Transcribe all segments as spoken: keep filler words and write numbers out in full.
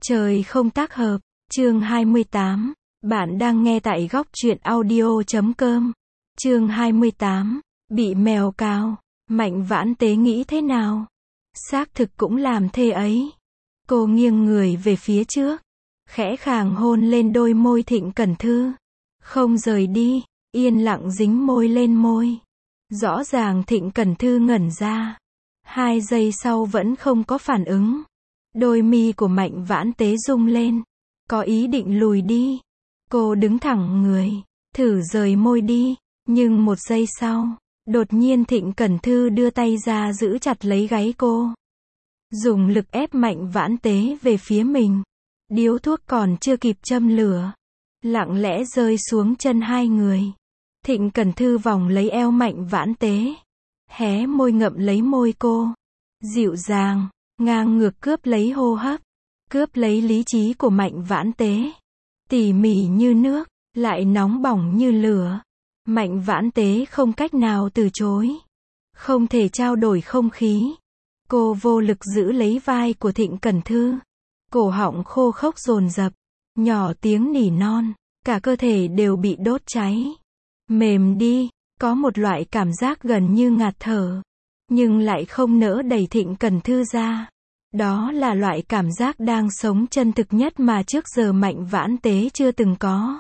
Trời không tác hợp, chương hai mươi tám. Bạn đang nghe tại góc truyện audio chấm com. Chương hai mươi tám. Bị mèo cào. Mạnh Vãn Tế nghĩ thế nào? Xác thực cũng làm thế ấy. Cô nghiêng người về phía trước, khẽ khàng hôn lên đôi môi Thịnh Cẩn Thư. Không rời đi, yên lặng dính môi lên môi. Rõ ràng Thịnh Cẩn Thư ngẩn ra. Hai giây sau vẫn không có phản ứng. Đôi mi của Mạnh Vãn Tế rung lên. Có ý định lùi đi. Cô đứng thẳng người, thử rời môi đi. Nhưng một giây sau, đột nhiên Thịnh Cẩn Thư đưa tay ra giữ chặt lấy gáy cô. Dùng lực ép Mạnh Vãn Tế về phía mình. Điếu thuốc còn chưa kịp châm lửa, lặng lẽ rơi xuống chân hai người. Thịnh Cẩn Thư vòng lấy eo Mạnh Vãn Tế, hé môi ngậm lấy môi cô. Dịu dàng, ngang ngược cướp lấy hô hấp, cướp lấy lý trí của Mạnh Vãn Tế. Tỉ mỉ như nước, lại nóng bỏng như lửa. Mạnh Vãn Tế không cách nào từ chối. Không thể trao đổi không khí. Cô vô lực giữ lấy vai của Thịnh Cẩn Thư. Cổ họng khô khốc dồn dập, nhỏ tiếng nỉ non, cả cơ thể đều bị đốt cháy. Mềm đi, có một loại cảm giác gần như ngạt thở, nhưng lại không nỡ đẩy Thịnh Cẩn Thư ra. Đó là loại cảm giác đang sống chân thực nhất mà trước giờ Mạnh Vãn Tế chưa từng có.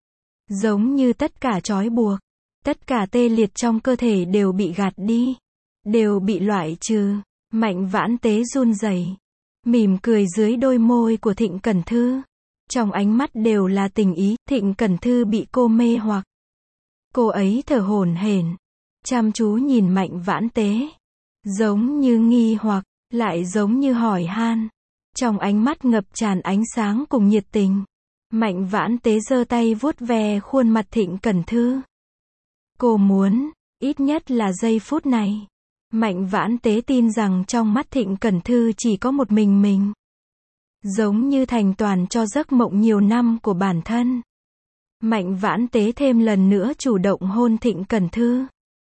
Giống như tất cả trói buộc, tất cả tê liệt trong cơ thể đều bị gạt đi, đều bị loại trừ. Mạnh Vãn Tế run rẩy, mỉm cười dưới đôi môi của Thịnh Cẩn Thư. Trong ánh mắt đều là tình ý. Thịnh Cẩn Thư bị cô mê hoặc. Cô ấy thở hổn hển, chăm chú nhìn Mạnh Vãn Tế, giống như nghi hoặc, lại giống như hỏi han. Trong ánh mắt ngập tràn ánh sáng cùng nhiệt tình. Mạnh Vãn Tế giơ tay vuốt ve khuôn mặt Thịnh Cẩn Thư. Cô muốn, ít nhất là giây phút này, Mạnh Vãn Tế tin rằng trong mắt Thịnh Cẩn Thư chỉ có một mình mình. Giống như thành toàn cho giấc mộng nhiều năm của bản thân. Mạnh Vãn Tế thêm lần nữa chủ động hôn Thịnh Cẩn Thư.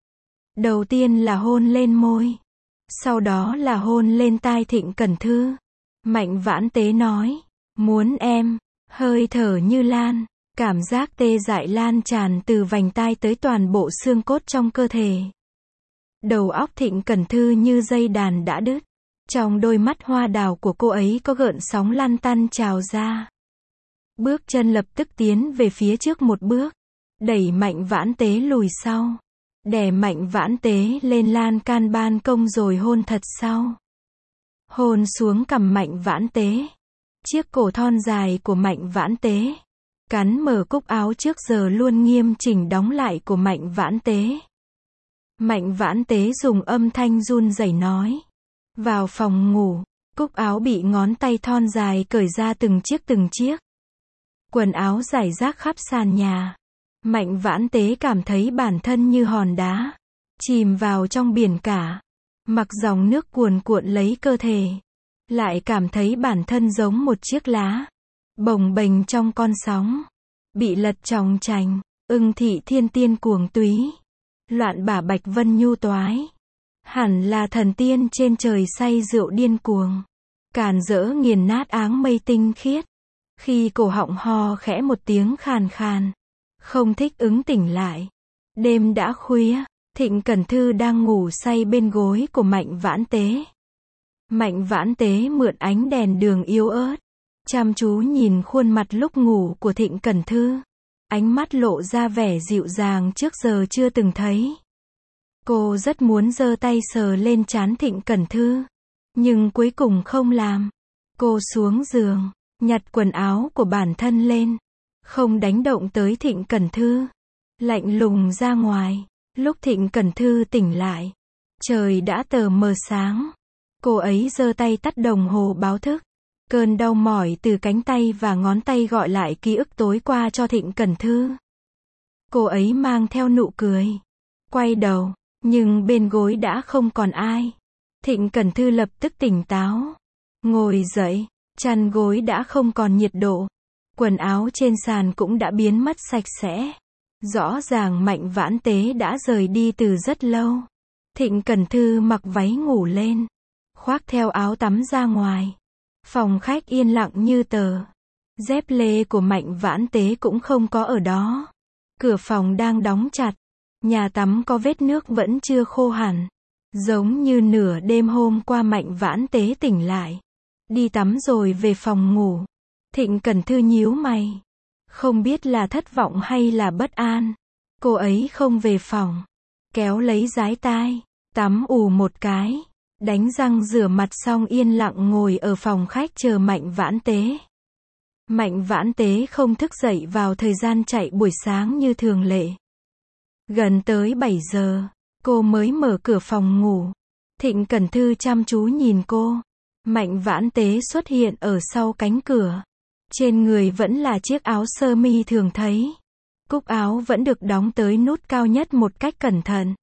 Đầu tiên là hôn lên môi, sau đó là hôn lên tai Thịnh Cẩn Thư. Mạnh Vãn Tế nói, muốn em. Hơi thở như lan, cảm giác tê dại lan tràn từ vành tai tới toàn bộ xương cốt trong cơ thể. Đầu óc Thịnh Cẩn Thư như dây đàn đã đứt. Trong đôi mắt hoa đào của cô ấy có gợn sóng lăn tăn trào ra. Bước chân lập tức tiến về phía trước một bước, đẩy Mạnh Vãn Tế lùi sau, đè Mạnh Vãn Tế lên lan can ban công rồi hôn thật sâu. Hôn xuống cằm Mạnh Vãn Tế, chiếc cổ thon dài của Mạnh Vãn Tế, cắn mở cúc áo trước giờ luôn nghiêm chỉnh đóng lại của Mạnh Vãn Tế. Mạnh Vãn Tế dùng âm thanh run rẩy nói. Vào phòng ngủ, cúc áo bị ngón tay thon dài cởi ra từng chiếc từng chiếc. Quần áo rải rác khắp sàn nhà. Mạnh Vãn Tế cảm thấy bản thân như hòn đá, chìm vào trong biển cả. Mặc dòng nước cuồn cuộn lấy cơ thể, lại cảm thấy bản thân giống một chiếc lá, bồng bềnh trong con sóng, bị lật chòng chành. Ưng thị thiên tiên cuồng túy, loạn bả bạch vân nhu toái. Hẳn là thần tiên trên trời say rượu điên cuồng, càn rỡ nghiền nát áng mây tinh khiết. Khi cổ họng ho khẽ một tiếng khàn khàn, không thích ứng tỉnh lại. Đêm đã khuya, Thịnh Cẩn Thư đang ngủ say bên gối của Mạnh Vãn Tế. Mạnh Vãn Tế mượn ánh đèn đường yếu ớt, chăm chú nhìn khuôn mặt lúc ngủ của Thịnh Cẩn Thư. Ánh mắt lộ ra vẻ dịu dàng trước giờ chưa từng thấy. Cô rất muốn giơ tay sờ lên trán Thịnh Cẩn Thư, nhưng cuối cùng không làm. Cô xuống giường, nhặt quần áo của bản thân lên, không đánh động tới Thịnh Cẩn Thư, lạnh lùng ra ngoài. Lúc Thịnh Cẩn Thư tỉnh lại, trời đã tờ mờ sáng. Cô ấy giơ tay tắt đồng hồ báo thức. Cơn đau mỏi từ cánh tay và ngón tay gọi lại ký ức tối qua cho Thịnh Cẩn Thư. Cô ấy mang theo nụ cười, quay đầu, nhưng bên gối đã không còn ai. Thịnh Cẩn Thư lập tức tỉnh táo, ngồi dậy, chăn gối đã không còn nhiệt độ, quần áo trên sàn cũng đã biến mất sạch sẽ. Rõ ràng Mạnh Vãn Tế đã rời đi từ rất lâu. Thịnh Cẩn Thư mặc váy ngủ lên, khoác theo áo tắm ra ngoài. Phòng khách yên lặng như tờ. Dép lê của Mạnh Vãn Tế cũng không có ở đó. Cửa phòng đang đóng chặt. Nhà tắm có vết nước vẫn chưa khô hẳn. Giống như nửa đêm hôm qua Mạnh Vãn Tế tỉnh lại. Đi tắm rồi về phòng ngủ. Thịnh Cẩn Thư nhíu mày. Không biết là thất vọng hay là bất an. Cô ấy không về phòng. Kéo lấy dái tai. Tắm ù một cái. Đánh răng rửa mặt xong yên lặng ngồi ở phòng khách chờ Mạnh Vãn Tế. Mạnh Vãn Tế không thức dậy vào thời gian chạy buổi sáng như thường lệ. Gần tới bảy giờ, cô mới mở cửa phòng ngủ. Thịnh Cẩn Thư chăm chú nhìn cô. Mạnh Vãn Tế xuất hiện ở sau cánh cửa. Trên người vẫn là chiếc áo sơ mi thường thấy. Cúc áo vẫn được đóng tới nút cao nhất một cách cẩn thận.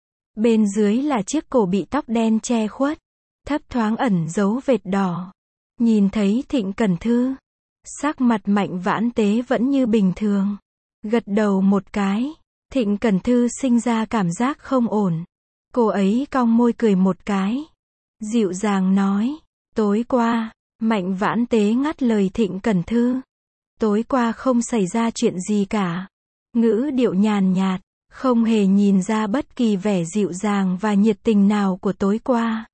Bên dưới là chiếc cổ bị tóc đen che khuất. Thấp thoáng ẩn dấu vệt đỏ. Nhìn thấy Thịnh Cẩn Thư. Sắc mặt Mạnh Vãn Tế vẫn như bình thường. Gật đầu một cái. Thịnh Cẩn Thư sinh ra cảm giác không ổn. Cô ấy cong môi cười một cái. Dịu dàng nói. Tối qua, Mạnh Vãn Tế ngắt lời Thịnh Cẩn Thư. Tối qua không xảy ra chuyện gì cả. Ngữ điệu nhàn nhạt, không hề nhìn ra bất kỳ vẻ dịu dàng và nhiệt tình nào của tối qua.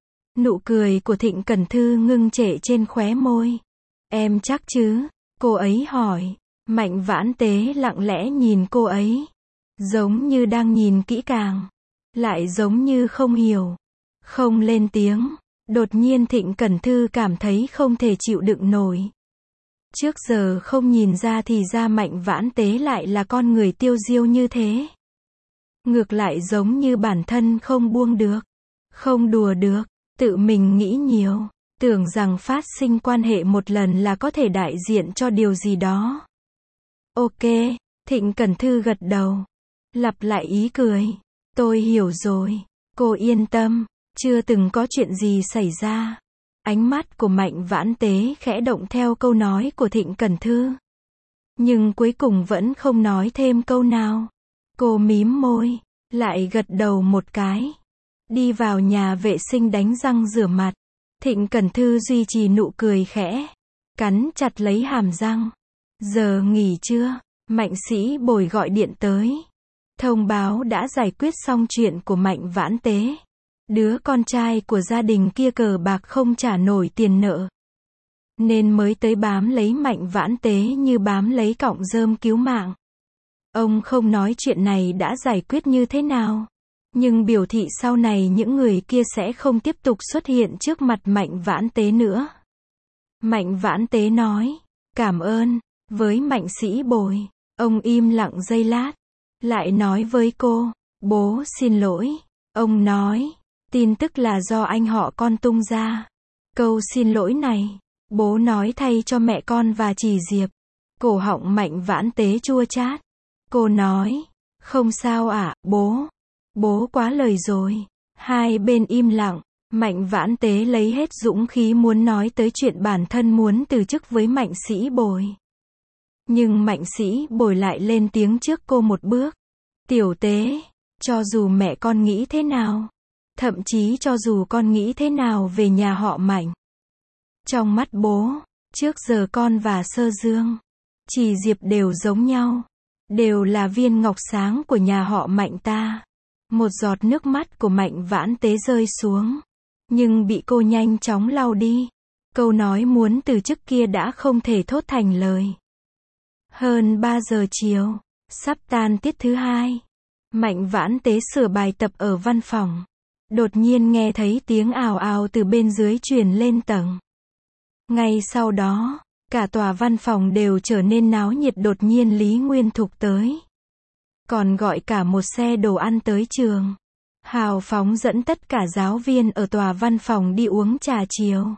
Nụ cười của Thịnh Cẩn Thư ngưng trệ trên khóe môi. Em chắc chứ? Cô ấy hỏi. Mạnh Vãn Tế lặng lẽ nhìn cô ấy. Giống như đang nhìn kỹ càng. Lại giống như không hiểu. Không lên tiếng. Đột nhiên Thịnh Cẩn Thư cảm thấy không thể chịu đựng nổi. Trước giờ không nhìn ra thì ra Mạnh Vãn Tế lại là con người tiêu diêu như thế. Ngược lại giống như bản thân không buông được. Không đùa được. Tự mình nghĩ nhiều. Tưởng rằng phát sinh quan hệ một lần là có thể đại diện cho điều gì đó. Ok. Thịnh Cẩn Thư gật đầu. Lặp lại ý cười. Tôi hiểu rồi. Cô yên tâm. Chưa từng có chuyện gì xảy ra. Ánh mắt của Mạnh Vãn Tế khẽ động theo câu nói của Thịnh Cẩn Thư. Nhưng cuối cùng vẫn không nói thêm câu nào. Cô mím môi. Lại gật đầu một cái. Đi vào nhà vệ sinh đánh răng rửa mặt. Thịnh Cẩn Thư duy trì nụ cười khẽ. Cắn chặt lấy hàm răng. Giờ nghỉ trưa. Mạnh Sĩ Bồi gọi điện tới. Thông báo đã giải quyết xong chuyện của Mạnh Vãn Tế. Đứa con trai của gia đình kia cờ bạc không trả nổi tiền nợ. Nên mới tới bám lấy Mạnh Vãn Tế như bám lấy cọng rơm cứu mạng. Ông không nói chuyện này đã giải quyết như thế nào. Nhưng biểu thị sau này những người kia sẽ không tiếp tục xuất hiện trước mặt Mạnh Vãn Tế nữa. Mạnh Vãn Tế nói. Cảm ơn. Với Mạnh Sĩ Bồi. Ông im lặng giây lát. Lại nói với cô. Bố xin lỗi. Ông nói. Tin tức là do anh họ con tung ra. Câu xin lỗi này. Bố nói thay cho mẹ con và Trì Diệp. Cổ họng Mạnh Vãn Tế chua chát. Cô nói. Không sao ạ, à, bố. Bố quá lời rồi. Hai bên im lặng. Mạnh Vãn Tế lấy hết dũng khí muốn nói tới chuyện bản thân muốn từ chức với Mạnh Sĩ Bồi. Nhưng Mạnh Sĩ Bồi lại lên tiếng trước cô một bước. Tiểu Tế, cho dù mẹ con nghĩ thế nào, thậm chí cho dù con nghĩ thế nào về nhà họ Mạnh. Trong mắt bố, trước giờ con và Sơ Dương, Trì Diệp đều giống nhau. Đều là viên ngọc sáng của nhà họ Mạnh ta. Một giọt nước mắt của Mạnh Vãn Tế rơi xuống. Nhưng bị cô nhanh chóng lau đi. Câu nói muốn từ chức kia đã không thể thốt thành lời. Hơn ba giờ chiều. Sắp tan tiết thứ hai. Mạnh Vãn Tế sửa bài tập ở văn phòng. Đột nhiên nghe thấy tiếng ào ào từ bên dưới truyền lên tầng. Ngay sau đó, cả tòa văn phòng đều trở nên náo nhiệt. Đột nhiên Lý Nguyên Thục tới. Còn gọi cả một xe đồ ăn tới trường. Hào phóng dẫn tất cả giáo viên ở tòa văn phòng đi uống trà chiều.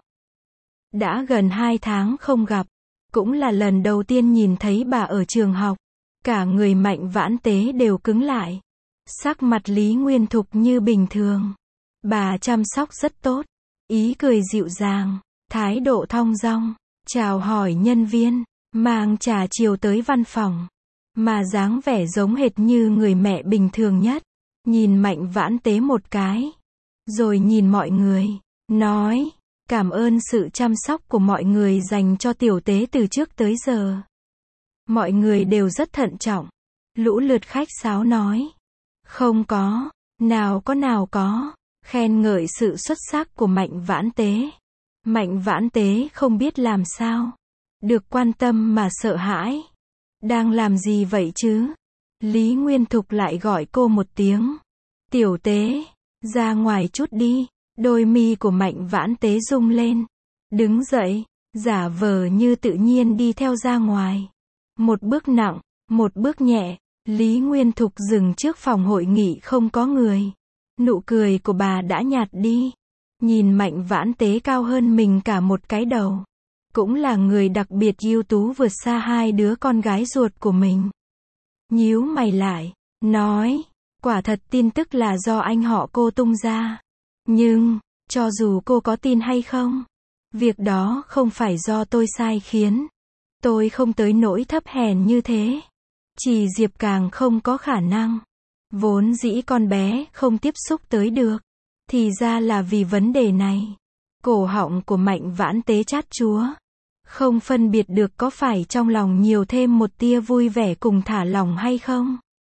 Đã gần hai tháng không gặp. Cũng là lần đầu tiên nhìn thấy bà ở trường học. Cả người Mạnh Vãn Tế đều cứng lại. Sắc mặt Lý Nguyên Thục như bình thường. Bà chăm sóc rất tốt. Ý cười dịu dàng. Thái độ thong dong. Chào hỏi nhân viên. Mang trà chiều tới văn phòng. Mà dáng vẻ giống hệt như người mẹ bình thường nhất. Nhìn Mạnh Vãn Tế một cái. Rồi nhìn mọi người. Nói. Cảm ơn sự chăm sóc của mọi người dành cho tiểu tế từ trước tới giờ. Mọi người đều rất thận trọng. Lũ lượt khách sáo nói. Không có, nào có nào có, khen ngợi sự xuất sắc của Mạnh Vãn Tế. Mạnh Vãn Tế không biết làm sao. Được quan tâm mà sợ hãi. Đang làm gì vậy chứ? Lý Nguyên Thục lại gọi cô một tiếng. Tiểu Tế, ra ngoài chút đi. Đôi mi của Mạnh Vãn Tế rung lên. Đứng dậy, giả vờ như tự nhiên đi theo ra ngoài. Một bước nặng, một bước nhẹ, Lý Nguyên Thục dừng trước phòng hội nghị không có người. Nụ cười của bà đã nhạt đi. Nhìn Mạnh Vãn Tế cao hơn mình cả một cái đầu. Cũng là người đặc biệt ưu tú vượt xa hai đứa con gái ruột của mình. Nhíu mày lại, nói, quả thật tin tức là do anh họ cô tung ra. Nhưng, cho dù cô có tin hay không, việc đó không phải do tôi sai khiến. Tôi không tới nỗi thấp hèn như thế. Chỉ Diệp càng không có khả năng. Vốn dĩ con bé không tiếp xúc tới được. Thì ra là vì vấn đề này. Cổ họng của Mạnh Vãn Tế chát chúa. Không phân biệt được có phải trong lòng nhiều thêm một tia vui vẻ cùng thả lỏng hay không.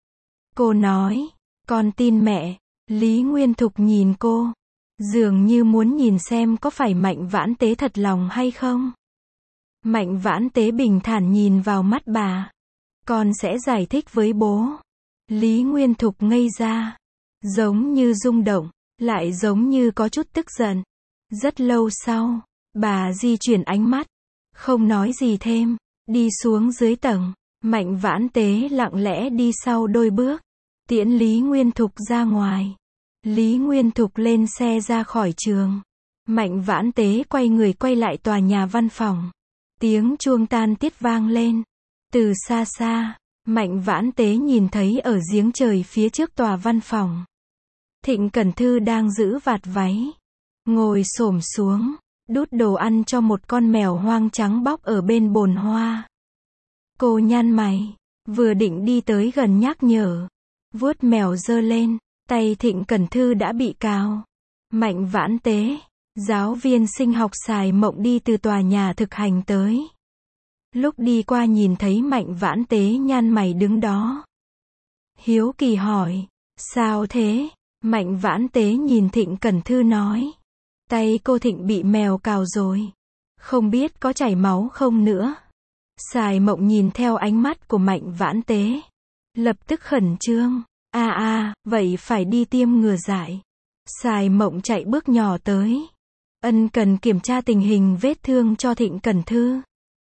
Cô nói, con tin mẹ. Lý Nguyên Thục nhìn cô. Dường như muốn nhìn xem có phải Mạnh Vãn Tế thật lòng hay không. Mạnh Vãn Tế bình thản nhìn vào mắt bà. Con sẽ giải thích với bố. Lý Nguyên Thục ngây ra. Giống như rung động, lại giống như có chút tức giận. Rất lâu sau, bà di chuyển ánh mắt. Không nói gì thêm. Đi xuống dưới tầng. Mạnh Vãn Tế lặng lẽ đi sau đôi bước. Tiễn Lý Nguyên Thục ra ngoài. Lý Nguyên Thục lên xe ra khỏi trường. Mạnh Vãn Tế quay người quay lại tòa nhà văn phòng. Tiếng chuông tan tiết vang lên. Từ xa xa, Mạnh Vãn Tế nhìn thấy ở giếng trời phía trước tòa văn phòng. Thịnh Cẩn Thư đang giữ vạt váy. Ngồi xổm xuống, đút đồ ăn cho một con mèo hoang trắng bóc ở bên bồn hoa. Cô nhăn mày, vừa định đi tới gần nhắc nhở. Vuốt mèo giơ lên, tay Thịnh Cẩn Thư đã bị cào. Mạnh Vãn Tế, giáo viên sinh học Sài Mộng đi từ tòa nhà thực hành tới. Lúc đi qua nhìn thấy Mạnh Vãn Tế nhăn mày đứng đó. Hiếu kỳ hỏi, sao thế? Mạnh Vãn Tế nhìn Thịnh Cẩn Thư nói. Tay cô Thịnh bị mèo cào rồi. Không biết có chảy máu không nữa. Sài Mộng nhìn theo ánh mắt của Mạnh Vãn Tế. Lập tức khẩn trương. À à, vậy phải đi tiêm ngừa dại. Sài Mộng chạy bước nhỏ tới. Ân cần kiểm tra tình hình vết thương cho Thịnh Cẩn Thư.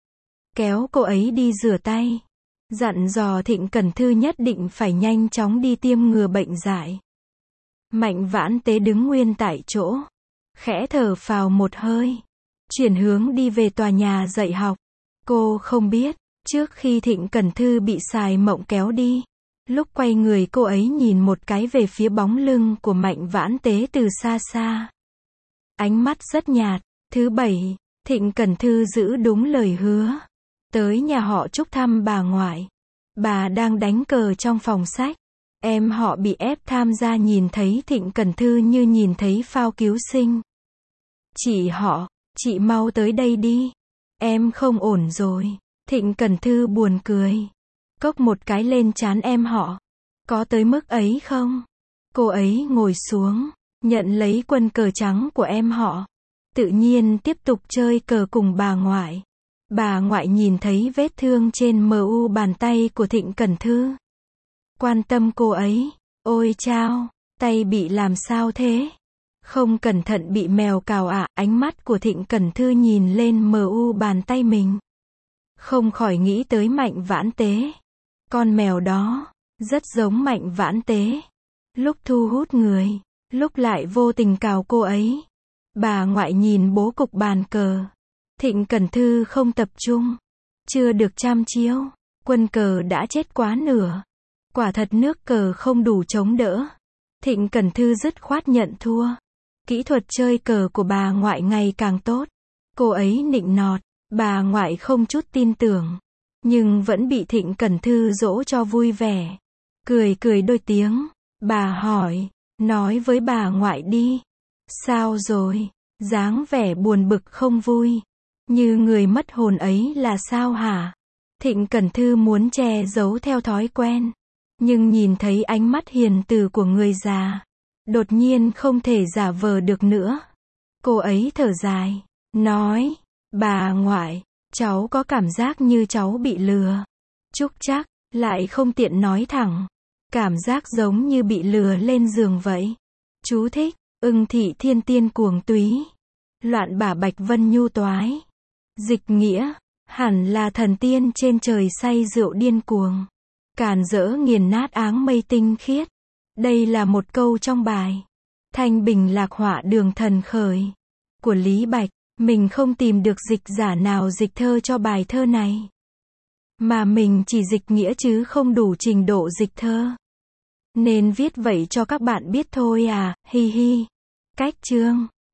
Kéo cô ấy đi rửa tay. Dặn dò Thịnh Cẩn Thư nhất định phải nhanh chóng đi tiêm ngừa bệnh dại. Mạnh Vãn Tế đứng nguyên tại chỗ. Khẽ thở phào một hơi. Chuyển hướng đi về tòa nhà dạy học. Cô không biết, trước khi Thịnh Cẩn Thư bị Sài Mộng kéo đi. Lúc quay người cô ấy nhìn một cái về phía bóng lưng của Mạnh Vãn Tế từ xa xa. Ánh mắt rất nhạt. Thứ bảy, Thịnh Cẩn Thư giữ đúng lời hứa. Tới nhà họ Trúc thăm bà ngoại. Bà đang đánh cờ trong phòng sách. Em họ bị ép tham gia nhìn thấy Thịnh Cẩn Thư như nhìn thấy phao cứu sinh. Chị họ, chị mau tới đây đi. Em không ổn rồi. Thịnh Cẩn Thư buồn cười. Cốc một cái lên trán em họ. Có tới mức ấy không? Cô ấy ngồi xuống, nhận lấy quân cờ trắng của em họ. Tự nhiên tiếp tục chơi cờ cùng bà ngoại. Bà ngoại nhìn thấy vết thương trên mu bàn tay của Thịnh Cẩn Thư. Quan tâm cô ấy. Ôi chao, tay bị làm sao thế? Không cẩn thận bị mèo cào ạ. À? Ánh mắt của Thịnh Cẩn Thư nhìn lên mu bàn tay mình. Không khỏi nghĩ tới Mạnh Vãn Tế. Con mèo đó, rất giống Mạnh Vãn Tế. Lúc thu hút người, lúc lại vô tình cào cô ấy. Bà ngoại nhìn bố cục bàn cờ. Thịnh Cẩn Thư không tập trung. Chưa được trăm chiêu. Quân cờ đã chết quá nửa. Quả thật nước cờ không đủ chống đỡ. Thịnh Cẩn Thư dứt khoát nhận thua. Kỹ thuật chơi cờ của bà ngoại ngày càng tốt. Cô ấy nịnh nọt. Bà ngoại không chút tin tưởng. Nhưng vẫn bị Thịnh Cẩn Thư dỗ cho vui vẻ. Cười cười đôi tiếng. Bà hỏi. Nói với bà ngoại đi. Sao rồi? Dáng vẻ buồn bực không vui. Như người mất hồn ấy là sao hả? Thịnh Cẩn Thư muốn che giấu theo thói quen. Nhưng nhìn thấy ánh mắt hiền từ của người già. Đột nhiên không thể giả vờ được nữa. Cô ấy thở dài. Nói. Bà ngoại. Cháu có cảm giác như cháu bị lừa. Trúc Trác lại không tiện nói thẳng. Cảm giác giống như bị lừa lên giường vậy. Chú thích. Ưng Thị Thiên Tiên cuồng túy. Loạn bả Bạch Vân nhu toái. Dịch nghĩa. Hẳn là thần tiên trên trời say rượu điên cuồng. Càn rỡ nghiền nát áng mây tinh khiết. Đây là một câu trong bài Thanh Bình Lạc Họa Đường Thần Khởi của Lý Bạch. Mình không tìm được dịch giả nào dịch thơ cho bài thơ này. Mà mình chỉ dịch nghĩa chứ không đủ trình độ dịch thơ. Nên viết vậy cho các bạn biết thôi à, hi hi. Cách chương